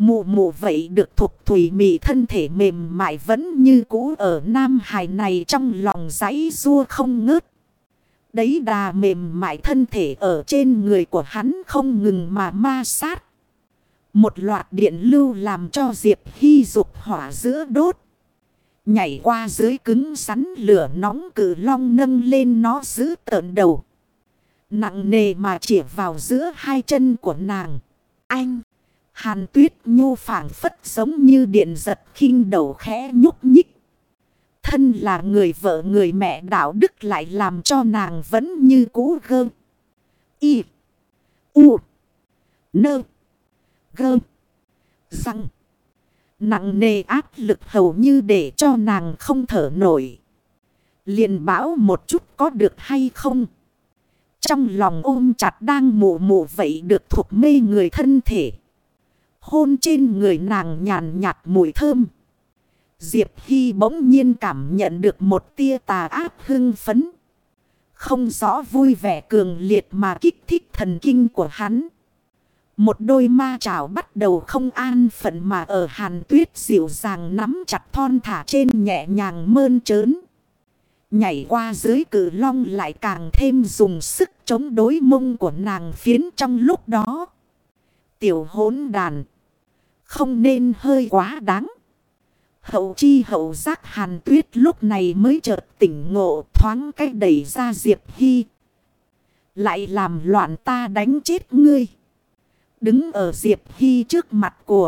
Mụ mụ vậy được Thục Thủy mị thân thể mềm mại vẫn như cũ ở Nam Hải này trong lòng giãy giụa không ngớt. Đấy đà mềm mại thân thể ở trên người của hắn không ngừng mà ma sát. Một loạt điện lưu làm cho Diệp Hy dục hỏa giữa đốt. Nhảy qua dưới cứng rắn lửa nóng cự long nâng lên nó giữ tợn đầu. Nặng nề mà chĩa vào giữa hai chân của nàng. Anh! Hàn Tuyết Nhu phảng phất giống như điện giật khinh đầu khẽ nhúc nhích. Thân là người vợ người mẹ đạo đức lại làm cho nàng vẫn như cũ gơ. Y. U. Nơ. Gơ. Răng. Nặng nề áp lực hầu như để cho nàng không thở nổi. Liền bảo một chút có được hay không? Trong lòng ôm chặt đang mụ mụ vậy được thuộc mê người thân thể. Hôn trên người nàng nhàn nhạt mùi thơm. Diệp Hy bỗng nhiên cảm nhận được một tia tà ác hưng phấn. Không rõ vui vẻ cường liệt mà kích thích thần kinh của hắn. Một đôi ma chảo bắt đầu không an phận mà ở Hàn Tuyết dịu dàng nắm chặt thon thả trên nhẹ nhàng mơn trớn. Nhảy qua dưới cự long lại càng thêm dùng sức chống đối mông của nàng phiến trong lúc đó. Tiểu hỗn đàn. Không nên hơi quá đáng. Hậu chi hậu giác Hàn Tuyết lúc này mới chợt tỉnh ngộ thoáng cách đẩy ra Diệp Hy. Lại làm loạn ta đánh chết ngươi. Đứng ở Diệp Hy trước mặt của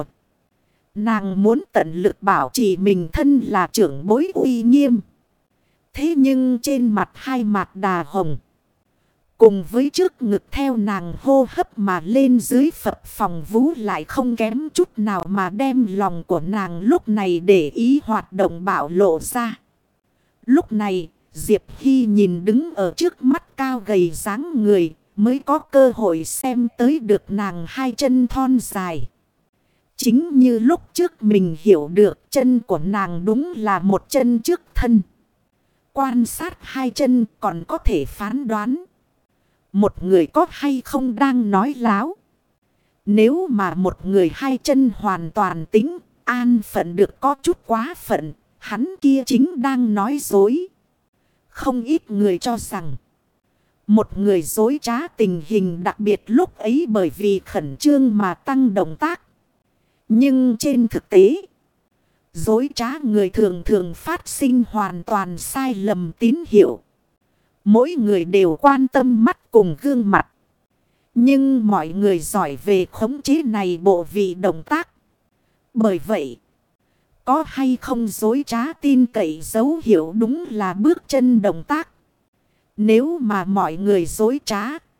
nàng muốn tận lực bảo trì mình thân là trưởng bối uy nghiêm. Thế nhưng trên mặt hai mặt đà hồng. Cùng với trước ngực theo nàng hô hấp mà lên dưới phập phòng vú lại không kém chút nào mà đem lòng của nàng lúc này để ý hoạt động bạo lộ ra. Lúc này, Diệp Hy nhìn đứng ở trước mắt cao gầy dáng người mới có cơ hội xem tới được nàng hai chân thon dài. Chính như lúc trước mình hiểu được chân của nàng đúng là một chân trước thân. Quan sát hai chân còn có thể phán đoán. Một người có hay không đang nói láo. Nếu mà một người hai chân hoàn toàn tính, an phận được có chút quá phận, hắn kia chính đang nói dối. Không ít người cho rằng, một người dối trá tình hình đặc biệt lúc ấy bởi vì khẩn trương mà tăng động tác. Nhưng trên thực tế, dối trá người thường thường phát sinh hoàn toàn sai lầm tín hiệu. Mỗi người đều quan tâm mắt cùng gương mặt. Nhưng mọi người giỏi về khống chế này bộ vị động tác. Bởi vậy, có hay không dối trá tin cậy dấu hiệu đúng là bước chân động tác. Nếu mà mọi người dối trá,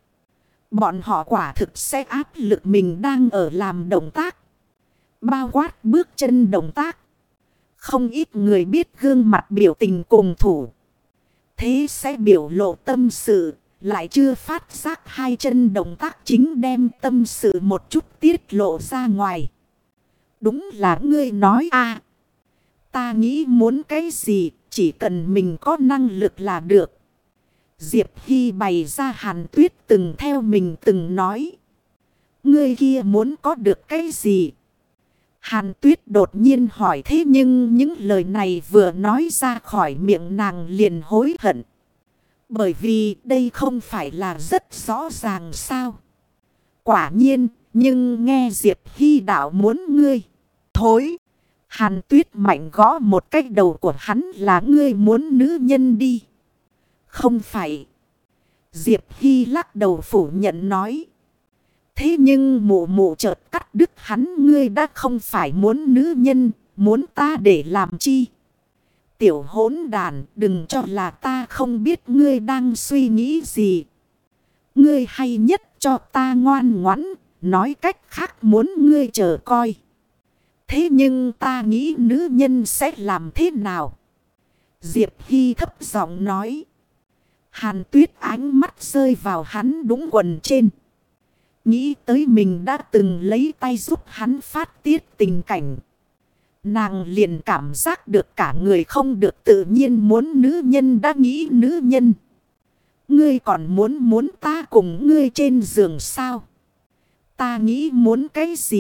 bọn họ quả thực sẽ áp lực mình đang ở làm động tác. Bao quát bước chân động tác. Không ít người biết gương mặt biểu tình cùng thủ. Thế sẽ biểu lộ tâm sự, lại chưa phát giác hai chân động tác chính đem tâm sự một chút tiết lộ ra ngoài. Đúng là ngươi nói à. Ta nghĩ muốn cái gì, chỉ cần mình có năng lực là được. Diệp Hy bày ra Hàn Tuyết từng theo mình từng nói. Ngươi kia muốn có được cái gì? Hàn Tuyết đột nhiên hỏi thế nhưng những lời này vừa nói ra khỏi miệng nàng liền hối hận. Bởi vì đây không phải là rất rõ ràng sao? Quả nhiên, nhưng nghe Diệp Hy đạo muốn ngươi. Thối! Hàn Tuyết mạnh gõ một cái đầu của hắn là ngươi muốn nữ nhân đi. Không phải. Diệp Hy lắc đầu phủ nhận nói. Thế nhưng mụ mụ chợt cắt đứt hắn ngươi đã không phải muốn nữ nhân, muốn ta để làm chi. Tiểu hỗn đàn đừng cho là ta không biết ngươi đang suy nghĩ gì. Ngươi hay nhất cho ta ngoan ngoãn, nói cách khác muốn ngươi chờ coi. Thế nhưng ta nghĩ nữ nhân sẽ làm thế nào? Diệp Hy thấp giọng nói. Hàn Tuyết ánh mắt rơi vào hắn đúng quần trên. Nghĩ tới mình đã từng lấy tay giúp hắn phát tiết tình cảnh. Nàng liền cảm giác được cả người không được tự nhiên muốn nữ nhân đã nghĩ nữ nhân. Ngươi còn muốn ta cùng ngươi trên giường sao? Ta nghĩ muốn cái gì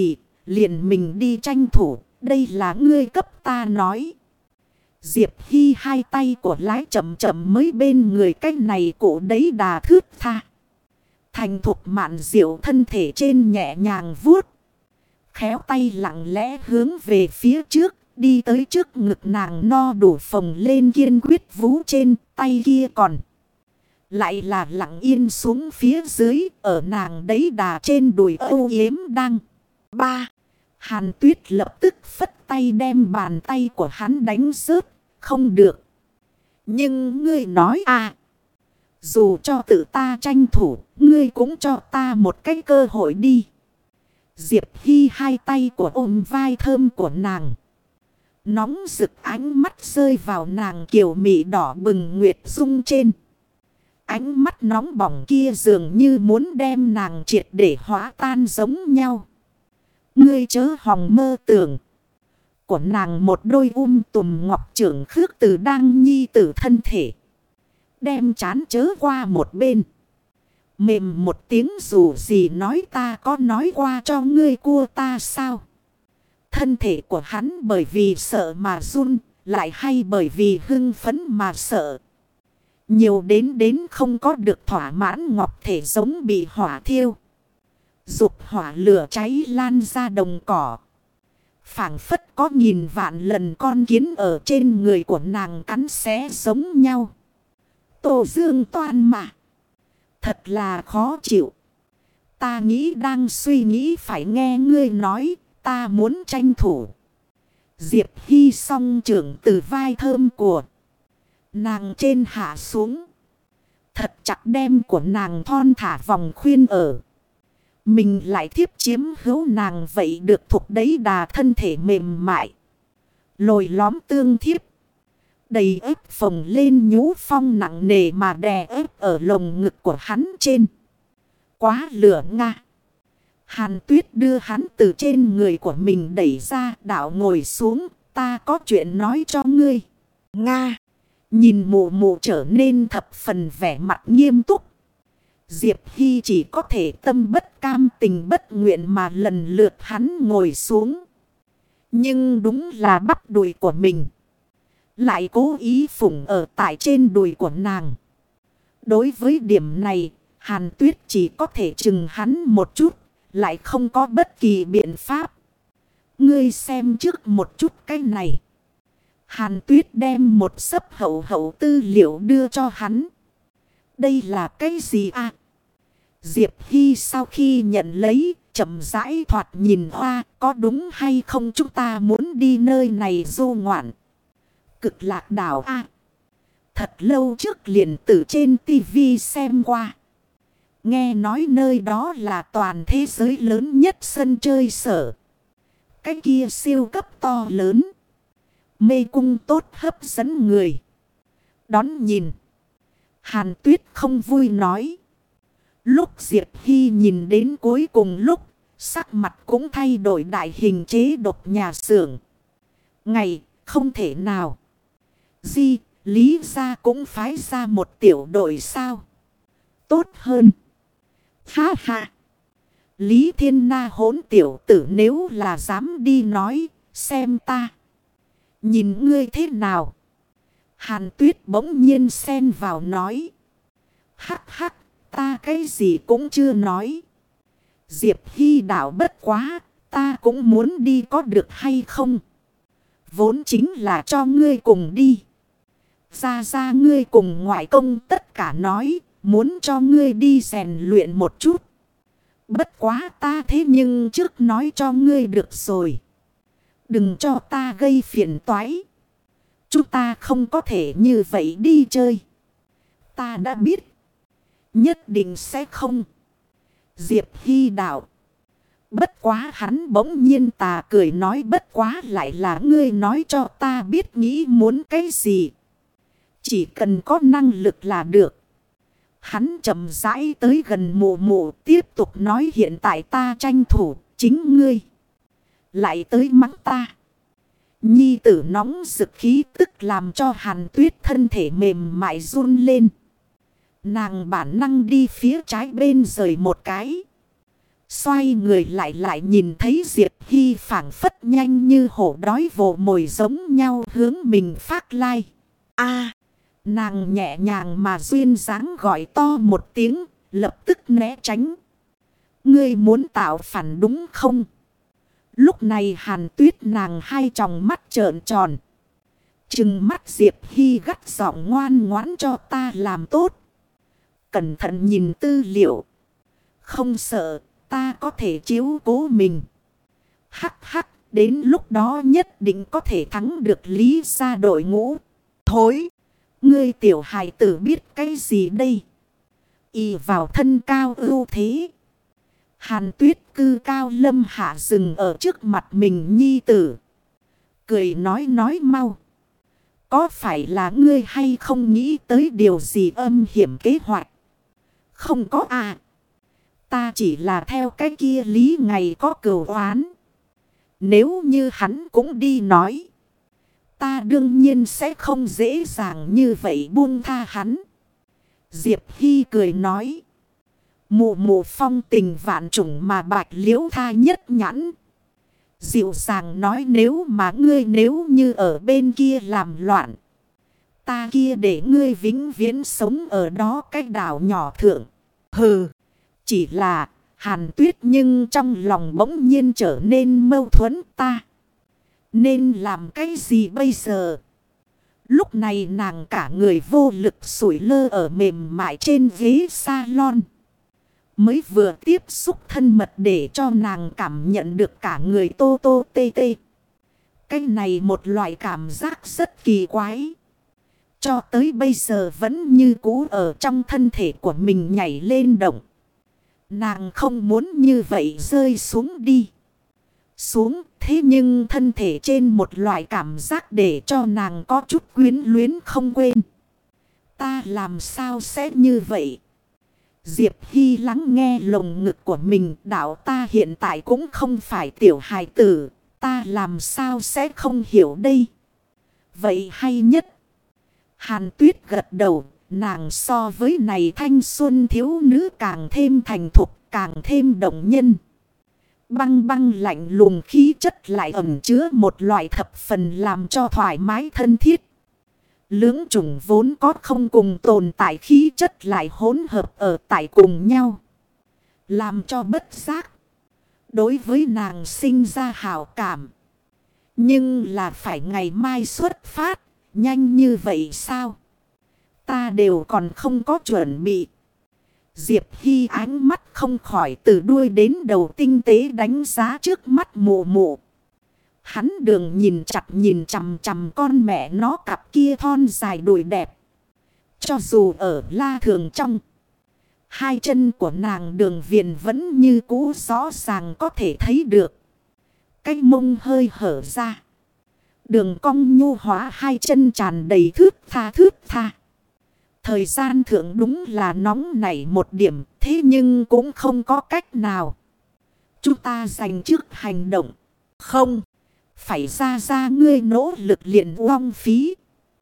liền mình đi tranh thủ. Đây là ngươi cấp ta nói. Diệp Hy hai tay của lái chậm chậm mới bên người cái này cổ đấy đà thướt tha. Thành thục mạn diệu thân thể trên nhẹ nhàng vuốt. Khéo tay lặng lẽ hướng về phía trước. Đi tới trước ngực nàng no đủ phồng lên kiên quyết vú trên tay kia còn. Lại là lặng yên xuống phía dưới ở nàng đấy đà trên đùi âu yếm đang. Ba. Hàn Tuyết lập tức phất tay đem bàn tay của hắn đánh rớt. Không được. Nhưng ngươi nói à. Dù cho tự ta tranh thủ. Ngươi cũng cho ta một cái cơ hội đi. Diệp Hy hai tay của ôm vai thơm của nàng. Nóng rực ánh mắt rơi vào nàng kiều mị đỏ bừng nguyệt dung trên. Ánh mắt nóng bỏng kia dường như muốn đem nàng triệt để hóa tan giống nhau. Ngươi chớ hòng mơ tưởng. Của nàng một đôi tùm ngọc trưởng khước từ đang nhi tử thân thể. Đem chán chớ qua một bên. Mềm một tiếng dù gì nói ta có nói qua cho ngươi cua ta sao. Thân thể của hắn bởi vì sợ mà run. Lại hay bởi vì hưng phấn mà sợ. Nhiều đến không có được thỏa mãn ngọc thể giống bị hỏa thiêu. Dục hỏa lửa cháy lan ra đồng cỏ. Phảng phất có nghìn vạn lần con kiến ở trên người của nàng cắn xé giống nhau. Tô Dương toan mà. Thật là khó chịu. Ta nghĩ đang suy nghĩ phải nghe ngươi nói. Ta muốn tranh thủ. Diệp Hy song trưởng từ vai thơm của nàng trên hạ xuống. Thật chặt đem của nàng thon thả vòng khuyên ở. Mình lại thiếp chiếm hữu nàng vậy được thuộc đấy đà thân thể mềm mại. Lồi lõm tương thiếp. Đầy ếp phồng lên nhũ phong nặng nề mà đè ếp ở lồng ngực của hắn trên. Quá lửa nga. Hàn Tuyết đưa hắn từ trên người của mình đẩy ra đảo ngồi xuống. Ta có chuyện nói cho ngươi. Nga. Nhìn mụ mụ trở nên thập phần vẻ mặt nghiêm túc. Diệp Hy chỉ có thể tâm bất cam tình bất nguyện mà lần lượt hắn ngồi xuống. Nhưng đúng là bắp đùi của mình. Lại cố ý phủng ở tại trên đùi của nàng. Đối với điểm này, Hàn Tuyết chỉ có thể chừng hắn một chút. Lại không có bất kỳ biện pháp. Ngươi xem trước một chút cái này. Hàn Tuyết đem một xấp hậu tư liệu đưa cho hắn. Đây là cái gì à? Diệp Hy sau khi nhận lấy, chậm rãi thoạt nhìn hoa, có đúng hay không chúng ta muốn đi nơi này du ngoạn. Cực Lạc đảo à? Thật lâu trước liền từ trên tivi xem qua. Nghe nói nơi đó là toàn thế giới lớn nhất sân chơi sở. Cái kia siêu cấp to lớn. Mê cung tốt hấp dẫn người. Đón nhìn. Hàn Tuyết không vui nói. Lúc Diệp Hy nhìn đến cuối cùng lúc. Sắc mặt cũng thay đổi đại hình chế độc nhà xưởng. Ngày không thể nào. Di Lý gia cũng phái ra một tiểu đội sao. Tốt hơn. Ha ha. Lý Thiên Na hỗn tiểu tử nếu là dám đi nói. Xem ta. Nhìn ngươi thế nào? Hàn Tuyết bỗng nhiên xen vào nói. Hắc hắc, ta cái gì cũng chưa nói. Diệp Hy đảo bất quá, ta cũng muốn đi có được hay không? Vốn chính là cho ngươi cùng đi. Ra ngươi cùng ngoại công tất cả nói, muốn cho ngươi đi rèn luyện một chút. Bất quá ta thế nhưng trước nói cho ngươi được rồi. Đừng cho ta gây phiền toái. Chúng ta không có thể như vậy đi chơi. Ta đã biết. Nhất định sẽ không. Diệp Hy đạo. Bất quá hắn bỗng nhiên tà cười nói bất quá lại là ngươi nói cho ta biết nghĩ muốn cái gì. Chỉ cần có năng lực là được. Hắn chậm rãi tới gần mụ mụ tiếp tục nói hiện tại ta tranh thủ chính ngươi. Lại tới mắng ta. Nhi tử nóng rực khí tức làm cho Hàn Tuyết thân thể mềm mại run lên. Nàng bản năng đi phía trái bên rời một cái. Xoay người lại nhìn thấy Diệp Hy phảng phất nhanh như hổ đói vồ mồi giống nhau hướng mình phát lai. Nàng nhẹ nhàng mà duyên dáng gọi to một tiếng, lập tức né tránh. Ngươi muốn tạo phản đúng không? Lúc này Hàn Tuyết nàng hai tròng mắt trợn tròn. Trừng mắt Diệp Hy gắt giọng ngoan ngoãn cho ta làm tốt. Cẩn thận nhìn tư liệu. Không sợ, ta có thể chiếu cố mình. Hắc hắc, đến lúc đó nhất định có thể thắng được Lý gia đội ngũ. Thối, ngươi tiểu hài tử biết cái gì đây? Ỷ vào thân cao ưu thế. Hàn Tuyết cư cao lâm hạ dừng ở trước mặt mình nhi tử. Cười nói mau. Có phải là ngươi hay không nghĩ tới điều gì âm hiểm kế hoạch? Không có à. Ta chỉ là theo cái kia Lý ngày có cừu oán. Nếu như hắn cũng đi nói. Ta đương nhiên sẽ không dễ dàng như vậy buông tha hắn. Diệp Hy cười nói. Mụ mụ phong tình vạn trùng mà Bạch Liễu tha nhất nhãn. Dịu dàng nói nếu như ở bên kia làm loạn. Ta kia để ngươi vĩnh viễn sống ở đó cái đảo nhỏ thượng. Hừ, chỉ là Hàn Tuyết nhưng trong lòng bỗng nhiên trở nên mâu thuẫn ta. Nên làm cái gì bây giờ? Lúc này nàng cả người vô lực sủi lơ ở mềm mại trên ghế salon. Mới vừa tiếp xúc thân mật để cho nàng cảm nhận được cả người tô tô tê tê. Cái này một loại cảm giác rất kỳ quái. Cho tới bây giờ vẫn như cũ ở trong thân thể của mình nhảy lên động. Nàng không muốn như vậy rơi xuống đi. Xuống thế nhưng thân thể trên một loại cảm giác để cho nàng có chút quyến luyến không quên. Ta làm sao sẽ như vậy? Diệp Hy lắng nghe lồng ngực của mình, đạo ta hiện tại cũng không phải tiểu hài tử, ta làm sao sẽ không hiểu đây? Vậy hay nhất. Hàn Tuyết gật đầu, nàng so với này thanh xuân thiếu nữ càng thêm thành thục, càng thêm động nhân. Băng băng lạnh lùng khí chất lại ẩn chứa một loại thập phần làm cho thoải mái thân thiết. Lưỡng chủng vốn có không cùng tồn tại khí chất lại hỗn hợp ở tại cùng nhau. Làm cho bất giác. Đối với nàng sinh ra hảo cảm. Nhưng là phải ngày mai xuất phát. Nhanh như vậy sao? Ta đều còn không có chuẩn bị. Diệp Hy ánh mắt không khỏi từ đuôi đến đầu tinh tế đánh giá trước mắt mụ mụ. Hắn đường nhìn chằm chằm con mẹ nó cặp kia thon dài đùi đẹp. Cho dù ở La Thường trong. Hai chân của nàng đường viền vẫn như cũ rõ ràng có thể thấy được. Cái mông hơi hở ra. Đường cong nhu hóa hai chân tràn đầy thướt tha. Thời gian thượng đúng là nóng nảy một điểm. Thế nhưng cũng không có cách nào. Chúng ta dành trước hành động. Không. Phải ra ngươi nỗ lực liền uong phí.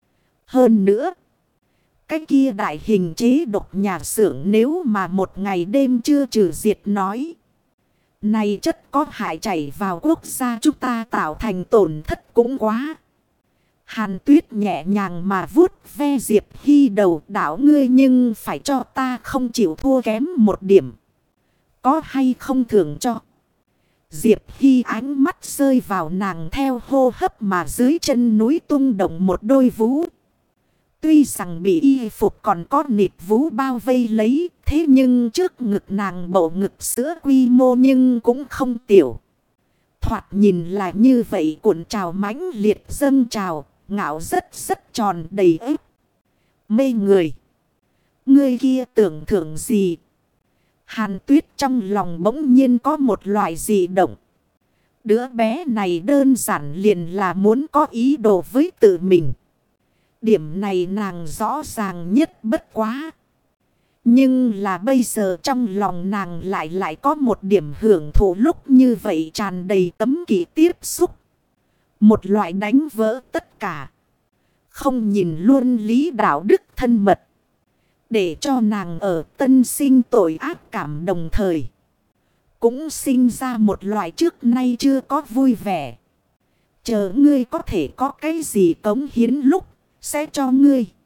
Hơn nữa. Cái kia đại hình chế độc nhà xưởng nếu mà một ngày đêm chưa trừ diệt nói. Này chất có hại chảy vào quốc gia chúng ta tạo thành tổn thất cũng quá. Hàn Tuyết nhẹ nhàng mà vuốt ve Diệp Hy đầu đảo ngươi nhưng phải cho ta không chịu thua kém một điểm. Có hay không thưởng cho. Diệp Hy ánh mắt rơi vào nàng theo hô hấp mà dưới chân núi tung động một đôi vú. Tuy rằng bị y phục còn có nịt vú bao vây lấy, thế nhưng trước ngực nàng bộ ngực sữa quy mô nhưng cũng không tiểu. Thoạt nhìn là như vậy cuộn trào mãnh liệt dâng trào, ngạo rất tròn đầy ếp. Mê người. Người kia tưởng thưởng gì? Hàn Tuyết trong lòng bỗng nhiên có một loại dị động. Đứa bé này đơn giản liền là muốn có ý đồ với tự mình. Điểm này nàng rõ ràng nhất bất quá. Nhưng là bây giờ trong lòng nàng lại có một điểm hưởng thụ lúc như vậy tràn đầy cấm kỵ tiếp xúc. Một loại đánh vỡ tất cả. Không nhìn luôn lý đạo đức thân mật. Để cho nàng ở tân sinh tội ác cảm đồng thời. cũng sinh ra một loại trước nay chưa có vui vẻ. Chờ ngươi có thể có cái gì cống hiến lúc, sẽ cho ngươi.